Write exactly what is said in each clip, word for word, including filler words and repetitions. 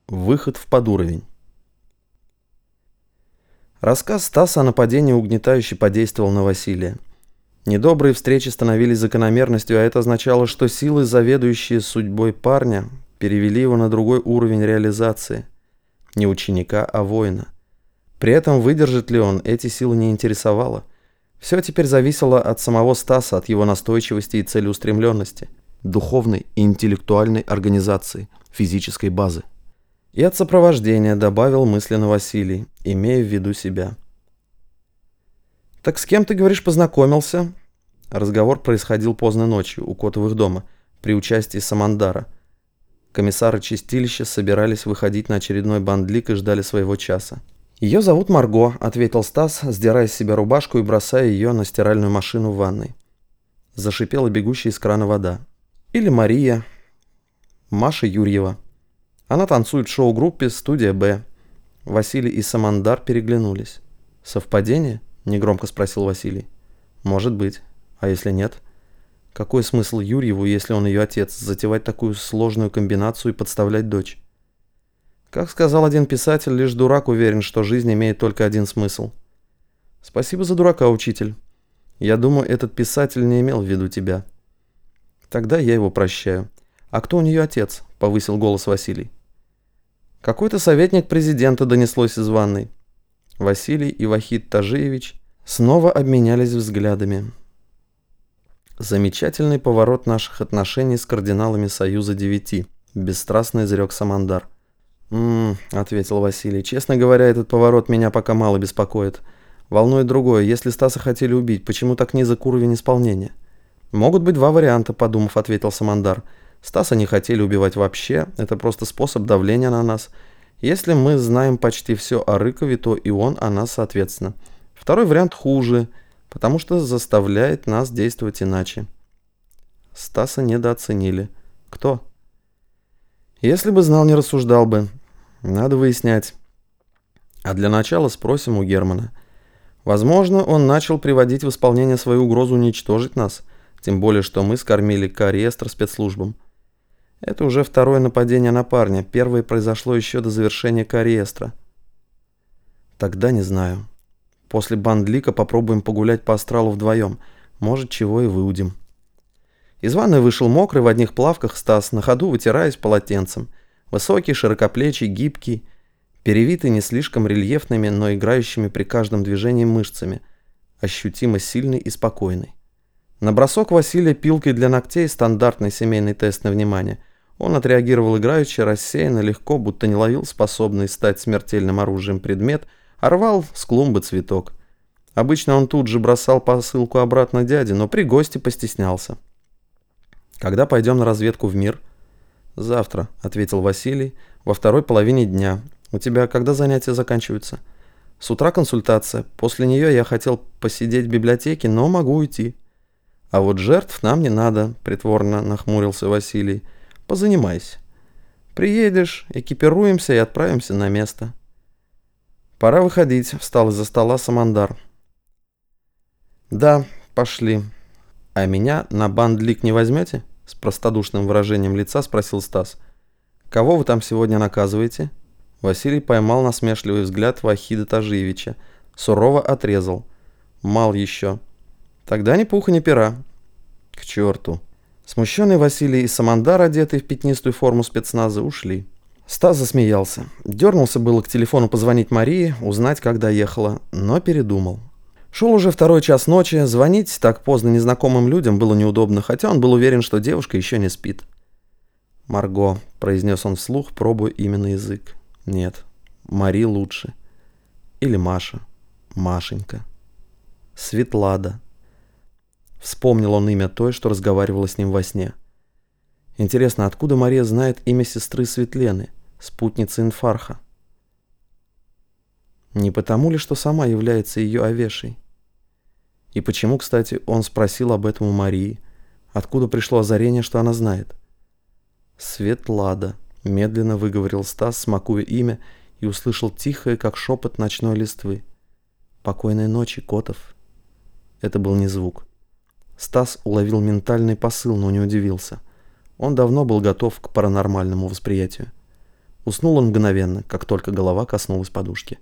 Выход в подуровень. Рассказ Стаса о нападении угнетающе подействовал на Василия. Недобрые встречи становились закономерностью, а это означало, что силы, заведующие судьбой парня, перевели его на другой уровень реализации. Не ученика, а воина. При этом выдержит ли он, эти силы не интересовало. Все теперь зависело от самого Стаса, от его настойчивости и целеустремленности, духовной и интеллектуальной организации, физической базы. И от сопровождения, добавил мысленно Василий, имея в виду себя. «Так с кем, ты говоришь, познакомился?» Разговор происходил поздно ночью у Котовых дома, при участии Самандара. Комиссары чистилища собирались выходить на очередной бандлик и ждали своего часа. «Ее зовут Марго», — ответил Стас, сдирая с себя рубашку и бросая ее на стиральную машину в ванной. Зашипела бегущая из крана вода. «Или Мария. Маша Юрьева. Она танцует в шоу-группе «Студия Б». Василий и Самандар переглянулись. «Совпадение?» — негромко спросил Василий. «Может быть. А если нет? Какой смысл Юрьеву, если он ее отец, затевать такую сложную комбинацию и подставлять дочь? Как сказал один писатель, лишь дурак уверен, что жизнь имеет только один смысл. Спасибо за дурака, учитель. Я думаю, этот писатель не имел в виду тебя. Тогда я его прощаю. А кто у нее отец?» — повысил голос Василий. «Какой-то советник президента», — донеслось из ванной. Василий и Вахид Тажиевич снова обменялись взглядами. «Замечательный поворот наших отношений с кардиналами Союза Девяти», — бесстрастно изрек Самандар. «М-м», — ответил Василий. «Честно говоря, этот поворот меня пока мало беспокоит. Волнует другое. Если Стаса хотели убить, почему так низок уровень исполнения?» «Могут быть два варианта», — подумав, ответил Самандар. «Стаса не хотели убивать вообще. Это просто способ давления на нас. Если мы знаем почти все о Рыкове, то и он о нас соответственно. Второй вариант хуже, потому что заставляет нас действовать иначе». Стаса недооценили. Кто? Если бы знал, не рассуждал бы. Надо выяснять. А для начала спросим у Германа. Возможно, он начал приводить в исполнение свою угрозу уничтожить нас, тем более, что мы скормили К-реестр спецслужбам. Это уже второе нападение на парня. Первое произошло еще до завершения К-реестра. Тогда не знаю. После бандлика попробуем погулять по астралу вдвоем. Может, чего и выудим. Из ванной вышел мокрый в одних плавках Стас, на ходу вытираясь полотенцем. Высокий, широкоплечий, гибкий, перевитый не слишком рельефными, но играющими при каждом движении мышцами, ощутимо сильный и спокойный. На бросок Василия пилкой для ногтей, стандартный семейный тест на внимание, он отреагировал играюще, рассеянно, легко, будто не ловил способный стать смертельным оружием предмет, а рвал с клумбы цветок. Обычно он тут же бросал посылку обратно дяде, но при госте постеснялся. «Когда пойдем на разведку в мир?» «Завтра», — ответил Василий, — «во второй половине дня. У тебя когда занятия заканчиваются?» «С утра консультация. После нее я хотел посидеть в библиотеке, но могу уйти». «А вот жертв нам не надо», — притворно нахмурился Василий. «Позанимайся. Приедешь, экипируемся и отправимся на место». «Пора выходить», — встал из-за стола Самандар. «Да, пошли». «А меня на бандлик не возьмете?» — с простодушным выражением лица спросил Стас. «Кого вы там сегодня наказываете?» Василий поймал насмешливый взгляд Вахида Тажиевича. Сурово отрезал. «Мал еще. Тогда ни пуха, ни пера». «К черту». Смущенный Василий и Самандар, одетый в пятнистую форму спецназа, ушли. Стас засмеялся. Дернулся было к телефону позвонить Марии, узнать, когда ехала, но передумал. Шел уже второй час ночи, звонить так поздно незнакомым людям было неудобно, хотя он был уверен, что девушка еще не спит. «Марго», — произнес он вслух, пробуя имя на язык. «Нет, Мари лучше. Или Маша. Машенька. Светлада». Вспомнил он имя той, что разговаривала с ним во сне. Интересно, откуда Мария знает имя сестры Светлены, спутницы Инфарха? Не потому ли, что сама является ее овешей? И почему, кстати, он спросил об этом у Марии? Откуда пришло озарение, что она знает? «Светлада», — медленно выговорил Стас, смакуя имя, и услышал тихое, как шепот ночной листвы. «Покойной ночи, Котов». Это был не звук. Стас уловил ментальный посыл, но не удивился. Он давно был готов к паранормальному восприятию. Уснул он мгновенно, как только голова коснулась подушки.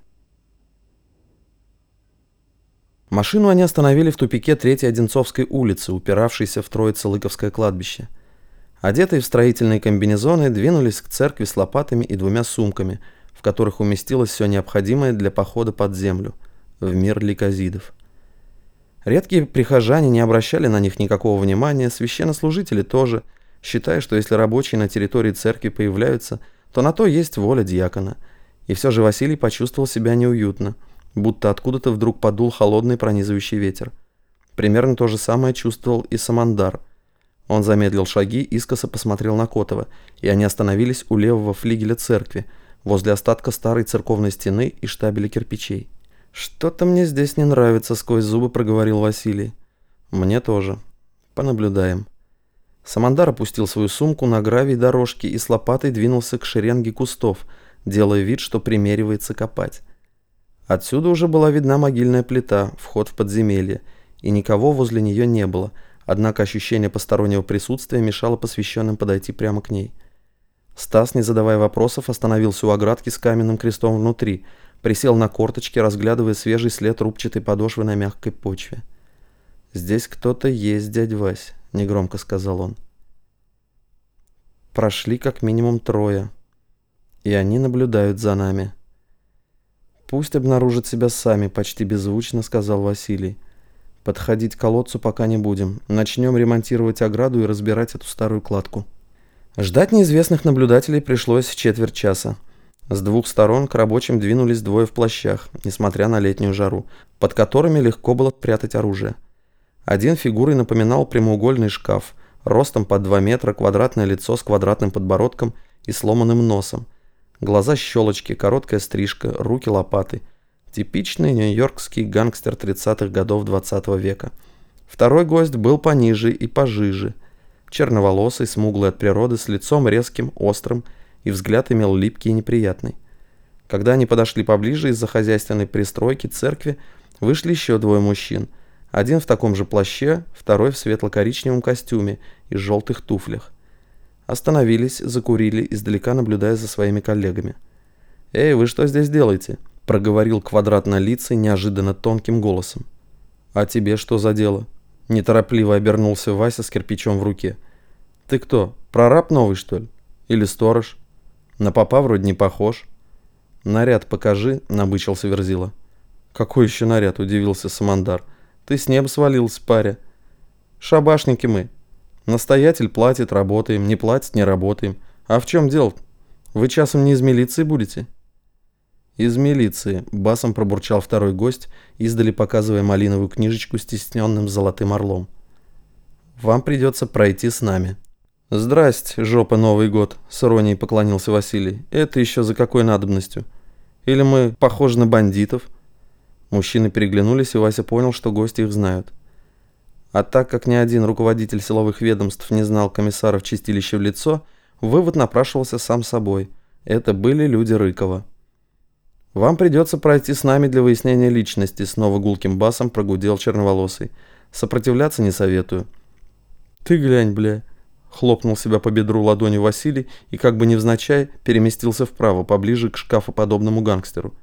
Машину они остановили в тупике Третьей Одинцовской улицы, упиравшейся в Троице-Лыковское кладбище. Одетые в строительные комбинезоны двинулись к церкви с лопатами и двумя сумками, в которых уместилось все необходимое для похода под землю, в мир ликазидов. Редкие прихожане не обращали на них никакого внимания, священнослужители тоже, считая, что если рабочие на территории церкви появляются, то на то есть воля диакона. И все же Василий почувствовал себя неуютно, будто откуда-то вдруг подул холодный пронизывающий ветер. Примерно то же самое чувствовал и Самандар. Он замедлил шаги, искоса посмотрел на Котова, и они остановились у левого флигеля церкви, возле остатка старой церковной стены и штабеля кирпичей. «Что-то мне здесь не нравится», — сквозь зубы проговорил Василий. «Мне тоже. Понаблюдаем». Самандар опустил свою сумку на гравий дорожки и с лопатой двинулся к шеренге кустов, делая вид, что примеривается копать. Отсюда уже была видна могильная плита, вход в подземелье, и никого возле нее не было, однако ощущение постороннего присутствия мешало посвященным подойти прямо к ней. Стас, не задавая вопросов, остановился у оградки с каменным крестом внутри, присел на корточки, разглядывая свежий след рубчатой подошвы на мягкой почве. «Здесь кто-то есть, дядь Вась», — негромко сказал он. «Прошли как минимум трое, и они наблюдают за нами». «Пусть обнаружат себя сами», — почти беззвучно сказал Василий. «Подходить к колодцу пока не будем. Начнем ремонтировать ограду и разбирать эту старую кладку». Ждать неизвестных наблюдателей пришлось четверть часа. С двух сторон к рабочим двинулись двое в плащах, несмотря на летнюю жару, под которыми легко было прятать оружие. Один фигурой напоминал прямоугольный шкаф, ростом под два метра, квадратное лицо с квадратным подбородком и сломанным носом. Глаза щелочки, короткая стрижка, руки лопаты. Типичный нью-йоркский гангстер тридцатых годов двадцатого века. Второй гость был пониже и пожиже. Черноволосый, смуглый от природы, с лицом резким, острым, и взгляд имел липкий и неприятный. Когда они подошли поближе, из-за хозяйственной пристройки церкви вышли еще двое мужчин. Один в таком же плаще, второй в светло-коричневом костюме и желтых туфлях. Остановились, закурили, издалека наблюдая за своими коллегами. «Эй, вы что здесь делаете?» — проговорил квадратнолицый неожиданно тонким голосом. «А тебе что за дело?» — неторопливо обернулся Вася с кирпичом в руке. «Ты кто, прораб новый, что ли? Или сторож? На попа вроде не похож». «Наряд покажи», — набычился Верзила. «Какой еще наряд?» — удивился Самандар. «Ты с неба свалился, паря. Шабашники мы. Настоятель платит, работаем, не платит, не работаем. А в чем дело-то? Вы часом не из милиции будете?» «Из милиции», — басом пробурчал второй гость, издали показывая малиновую книжечку с тисненным золотым орлом. «Вам придется пройти с нами». «Здрасте, жопа, Новый год», — с иронией поклонился Василий. «Это еще за какой надобностью? Или мы похожи на бандитов?» Мужчины переглянулись, и Вася понял, что гости их знают. А так как ни один руководитель силовых ведомств не знал комиссаров чистилища в лицо, вывод напрашивался сам собой. Это были люди Рыкова. «Вам придется пройти с нами для выяснения личности», — снова гулким басом прогудел черноволосый. «Сопротивляться не советую». «Ты глянь, бля», — хлопнул себя по бедру ладонью Василий и как бы невзначай переместился вправо, поближе к шкафоподобному гангстеру.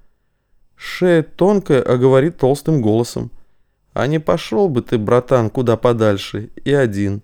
Шея тонкая, а говорит толстым голосом. «А не пошел бы ты, братан, куда подальше, и один».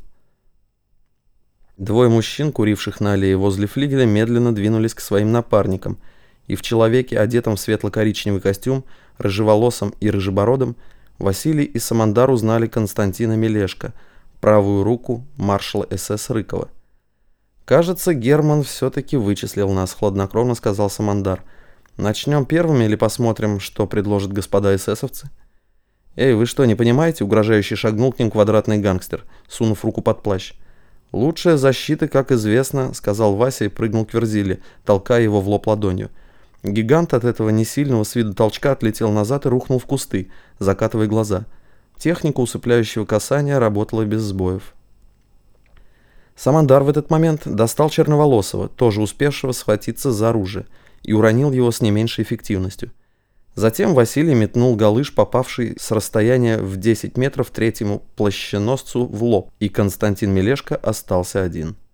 Двое мужчин, куривших на аллее возле флигеля, медленно двинулись к своим напарникам, и в человеке, одетом в светло-коричневый костюм, рыжеволосом и рыжебородом, Василий и Самандар узнали Константина Мелешко, правую руку маршала эс эс Рыкова. «Кажется, Герман все-таки вычислил нас», — хладнокровно сказал Самандар. «Начнем первыми или посмотрим, что предложат господа эсэсовцы?» «Эй, вы что, не понимаете?» — угрожающе шагнул к ним квадратный гангстер, сунув руку под плащ. «Лучшая защита, как известно», — сказал Вася и прыгнул к Верзиле, толкая его в лоб ладонью. Гигант от этого несильного с виду толчка отлетел назад и рухнул в кусты, закатывая глаза. Техника усыпляющего касания работала без сбоев. Самандар в этот момент достал Черноволосого, тоже успевшего схватиться за оружие, и уронил его с не меньшей эффективностью. Затем Василий метнул галыш, попавший с расстояния в десять метров третьему плащеносцу в лоб, и Константин Мелешко остался один.